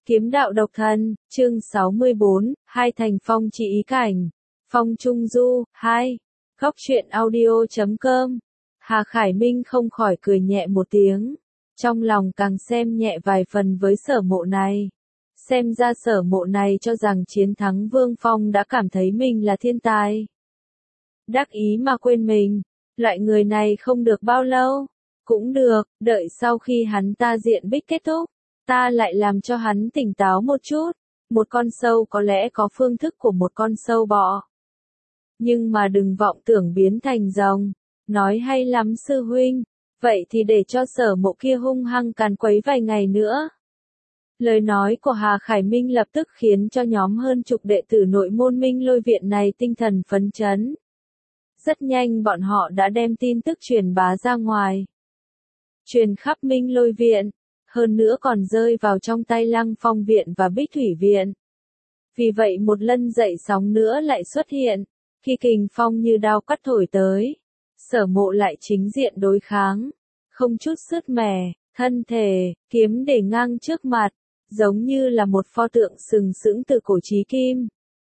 Kiếm đạo độc thân, chương 64, hai thành phong chỉ ý cảnh. Phong Trung Du, 2. Góc truyện audio.com. Hà Khải Minh không khỏi cười nhẹ một tiếng. Trong lòng càng xem nhẹ vài phần với Sở Mộ này. Xem ra Sở Mộ này cho rằng chiến thắng Vương Phong đã cảm thấy mình là thiên tài. Đắc ý mà quên mình. Loại người này không được bao lâu. Cũng được, đợi sau khi hắn ta diện bích kết thúc. Ta lại làm cho hắn tỉnh táo một chút. Một con sâu có lẽ có phương thức của một con sâu bọ. Nhưng mà đừng vọng tưởng biến thành rồng. Nói hay lắm sư huynh. Vậy thì để cho Sở Mộ kia hung hăng càn quấy vài ngày nữa. Lời nói của Hà Khải Minh lập tức khiến cho nhóm hơn chục đệ tử nội môn Minh Lôi Viện này tinh thần phấn chấn. Rất nhanh bọn họ đã đem tin tức truyền bá ra ngoài. Truyền khắp Minh Lôi Viện. Hơn nữa còn rơi vào trong tay Lăng Phong Viện và Bích Thủy Viện. Vì vậy một lần dậy sóng nữa lại xuất hiện, khi kình phong như đao cắt thổi tới, Sở Mộ lại chính diện đối kháng, không chút sứt mẻ, thân thể, kiếm để ngang trước mặt, giống như là một pho tượng sừng sững từ cổ chí kim.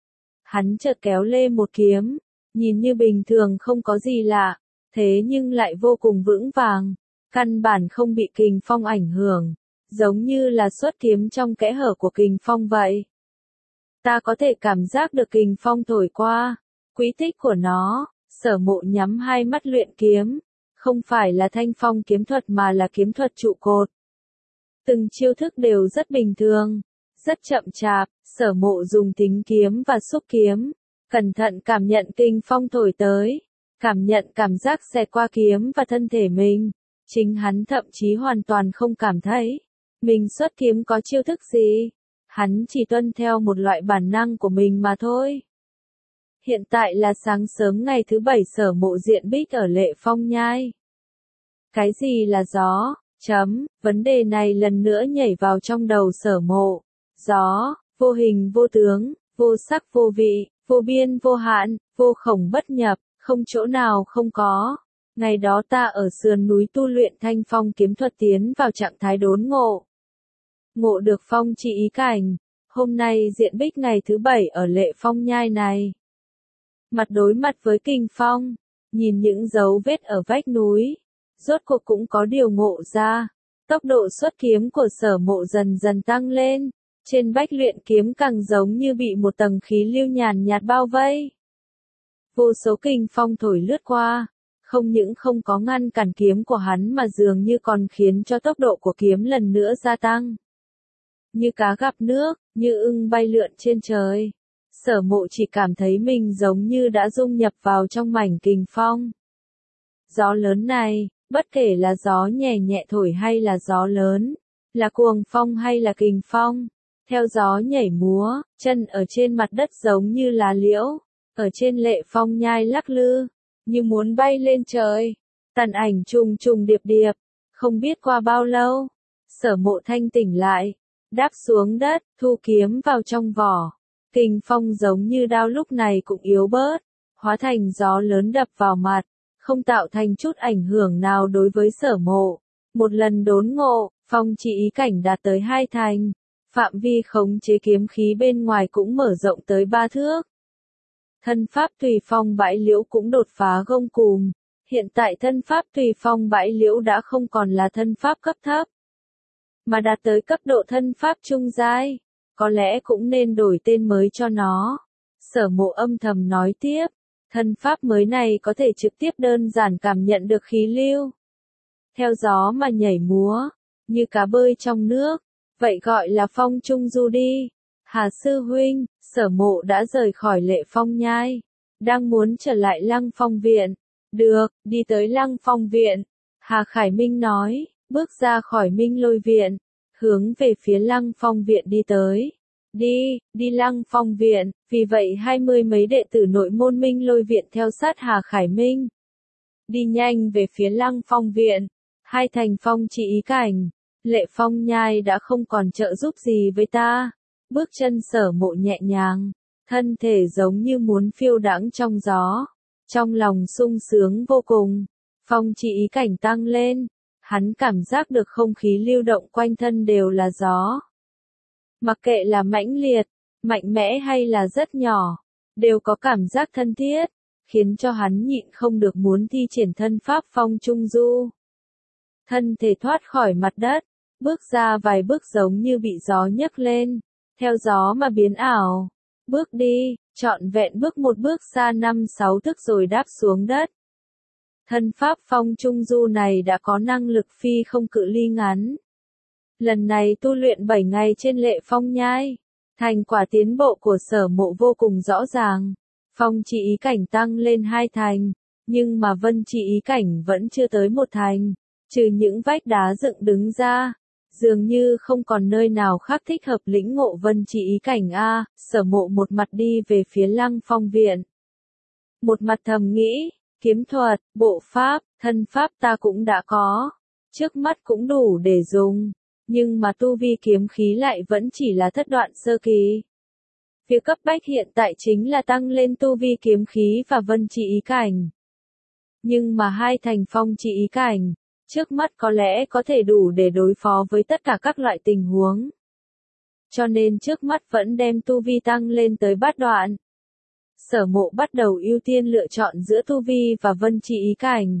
Hắn chợt kéo lê một kiếm, nhìn như bình thường không có gì lạ, thế nhưng lại vô cùng vững vàng. Căn bản không bị kình phong ảnh hưởng, giống như là xuất kiếm trong kẽ hở của kình phong vậy. Ta có thể cảm giác được kình phong thổi qua, quỹ tích của nó. Sở Mộ nhắm hai mắt luyện kiếm, không phải là thanh phong kiếm thuật mà là kiếm thuật trụ cột. Từng chiêu thức đều rất bình thường, rất chậm chạp. Sở Mộ dùng tính kiếm và xúc kiếm, cẩn thận cảm nhận kình phong thổi tới, cảm nhận cảm giác xẹt qua kiếm và thân thể mình. Chính hắn thậm chí hoàn toàn không cảm thấy mình xuất kiếm có chiêu thức gì. Hắn chỉ tuân theo một loại bản năng của mình mà thôi. Hiện tại là sáng sớm ngày thứ 7 Sở Mộ diện bích ở Lệ Phong Nhai. Cái gì là gió? Vấn đề này lần nữa nhảy vào trong đầu Sở Mộ. Gió, vô hình vô tướng, vô sắc vô vị, vô biên vô hạn, vô khổng bất nhập, không chỗ nào không có. Ngày đó ta ở sườn núi tu luyện thanh phong kiếm thuật tiến vào trạng thái đốn ngộ. Ngộ được phong chỉ ý cảnh. Hôm nay diện bích ngày thứ 7 ở Lệ Phong Nhai này. Mặt đối mặt với kình phong, nhìn những dấu vết ở vách núi, rốt cuộc cũng có điều ngộ ra. Tốc độ xuất kiếm của Sở Mộ dần dần tăng lên, trên bách luyện kiếm càng giống như bị một tầng khí lưu nhàn nhạt bao vây. Vô số kình phong thổi lướt qua. Không những không có ngăn cản kiếm của hắn mà dường như còn khiến cho tốc độ của kiếm lần nữa gia tăng. Như cá gặp nước, như ưng bay lượn trên trời. Sở Mộ chỉ cảm thấy mình giống như đã dung nhập vào trong mảnh kình phong. Gió lớn này, bất kể là gió nhẹ nhẹ thổi hay là gió lớn, là cuồng phong hay là kình phong, theo gió nhảy múa, chân ở trên mặt đất giống như lá liễu, ở trên Lệ Phong Nhai lắc lư. Như muốn bay lên trời, tàn ảnh trùng trùng điệp điệp, không biết qua bao lâu, Sở Mộ thanh tỉnh lại, đáp xuống đất, thu kiếm vào trong vỏ, kình phong giống như đao lúc này cũng yếu bớt, hóa thành gió lớn đập vào mặt, không tạo thành chút ảnh hưởng nào đối với Sở Mộ. Một lần đốn ngộ, phong chỉ ý cảnh đạt tới 2 thành, phạm vi khống chế kiếm khí bên ngoài cũng mở rộng tới 3 thước. Thân pháp Tùy Phong Bãi Liễu cũng đột phá gông cùm. Hiện tại thân pháp Tùy Phong Bãi Liễu đã không còn là thân pháp cấp thấp, mà đạt tới cấp độ thân pháp trung giai. Có lẽ cũng nên đổi tên mới cho nó. Sở Mộ âm thầm nói tiếp. Thân pháp mới này có thể trực tiếp đơn giản cảm nhận được khí lưu. Theo gió mà nhảy múa, như cá bơi trong nước. Vậy gọi là phong trung du đi. Hà sư huynh, Sở Mộ đã rời khỏi Lệ Phong Nhai, đang muốn trở lại Lăng Phong Viện. Được, đi tới Lăng Phong Viện. Hà Khải Minh nói, bước ra khỏi Minh Lôi Viện, hướng về phía Lăng Phong Viện đi tới. Đi Lăng Phong Viện. Vì vậy 20 mấy đệ tử nội môn Minh Lôi Viện theo sát Hà Khải Minh. Đi nhanh về phía Lăng Phong Viện. Hai thành phong chỉ ý cảnh. Lệ Phong Nhai đã không còn trợ giúp gì với ta. Bước chân Sở Mộ nhẹ nhàng, thân thể giống như muốn phiêu đãng trong gió. Trong lòng sung sướng vô cùng, phong chỉ ý cảnh tăng lên, hắn cảm giác được không khí lưu động quanh thân đều là gió. Mặc kệ là mãnh liệt, mạnh mẽ hay là rất nhỏ, đều có cảm giác thân thiết, khiến cho hắn nhịn không được muốn thi triển thân pháp phong trung du. Thân thể thoát khỏi mặt đất, bước ra vài bước giống như bị gió nhấc lên, theo gió mà biến ảo. Bước đi, trọn vẹn bước một bước xa 5-6 thước rồi đáp xuống đất. Thân pháp phong trung du này đã có năng lực phi không cự ly ngắn. Lần này tu luyện 7 ngày trên Lệ Phong Nhai, thành quả tiến bộ của Sở Mộ vô cùng rõ ràng. Phong chi ý cảnh tăng lên 2 thành, nhưng mà vân chi ý cảnh vẫn chưa tới 1 thành, trừ những vách đá dựng đứng ra. Dường như không còn nơi nào khác thích hợp lĩnh ngộ vân chi ý cảnh a. Sở Mộ một mặt đi về phía Lăng Phong viện, một mặt thầm nghĩ, kiếm thuật, bộ pháp, thân pháp ta cũng đã có, trước mắt cũng đủ để dùng, nhưng mà tu vi kiếm khí lại vẫn chỉ là thất đoạn sơ kỳ. Việc cấp bách hiện tại chính là tăng lên tu vi kiếm khí và vân chi ý cảnh. Nhưng mà 2 thành phong chi ý cảnh, trước mắt có lẽ có thể đủ để đối phó với tất cả các loại tình huống. Cho nên trước mắt vẫn đem tu vi tăng lên tới bát đoạn. Sở Mộ bắt đầu ưu tiên lựa chọn giữa tu vi và vân chi ý cảnh.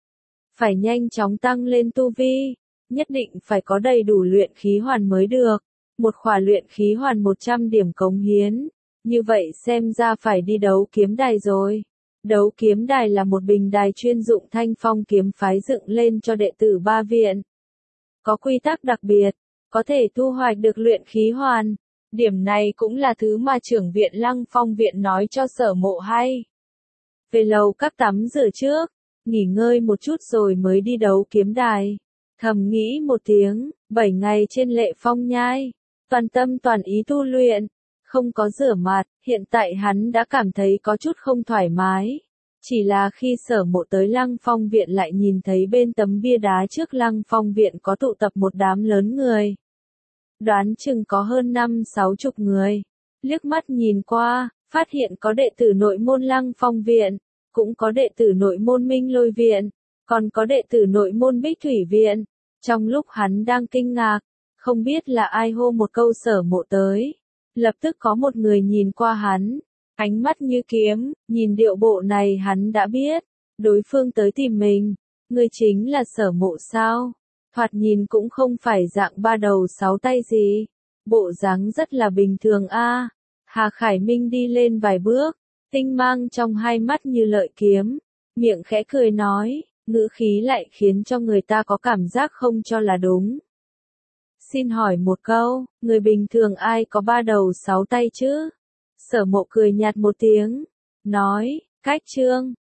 Phải nhanh chóng tăng lên tu vi, nhất định phải có đầy đủ luyện khí hoàn mới được. Một khỏa luyện khí hoàn 100 điểm cống hiến. Như vậy xem ra phải đi đấu kiếm đài rồi. Đấu kiếm đài là một bình đài chuyên dụng Thanh Phong kiếm phái dựng lên cho đệ tử 3 viện. Có quy tắc đặc biệt, có thể thu hoạch được luyện khí hoàn. Điểm này cũng là thứ mà trưởng viện Lăng Phong viện nói cho Sở Mộ hay. Về lầu các tắm rửa trước, nghỉ ngơi một chút rồi mới đi đấu kiếm đài. Thầm nghĩ một tiếng, 7 ngày trên Lệ Phong Nhai, toàn tâm toàn ý tu luyện, không có rửa mặt, hiện tại hắn đã cảm thấy có chút không thoải mái. Chỉ là khi Sở Mộ tới Lăng Phong viện lại nhìn thấy bên tấm bia đá trước Lăng Phong viện có tụ tập một đám lớn người. Đoán chừng có hơn 50-60 người. Liếc mắt nhìn qua, phát hiện có đệ tử nội môn Lăng Phong viện, cũng có đệ tử nội môn Minh Lôi viện, còn có đệ tử nội môn Bích Thủy viện. Trong lúc hắn đang kinh ngạc, không biết là ai hô một câu Sở Mộ tới. Lập tức có một người nhìn qua hắn, ánh mắt như kiếm, nhìn điệu bộ này hắn đã biết, đối phương tới tìm mình. Người chính là Sở Mộ sao? Thoạt nhìn cũng không phải dạng 3 đầu 6 tay gì. Bộ dáng rất là bình thường a. Hà Khải Minh đi lên vài bước, tinh mang trong hai mắt như lợi kiếm, miệng khẽ cười nói, ngữ khí lại khiến cho người ta có cảm giác không cho là đúng. Xin hỏi một câu, người bình thường ai có 3 đầu 6 tay chứ? Sở Mộ cười nhạt một tiếng, nói, cách trương,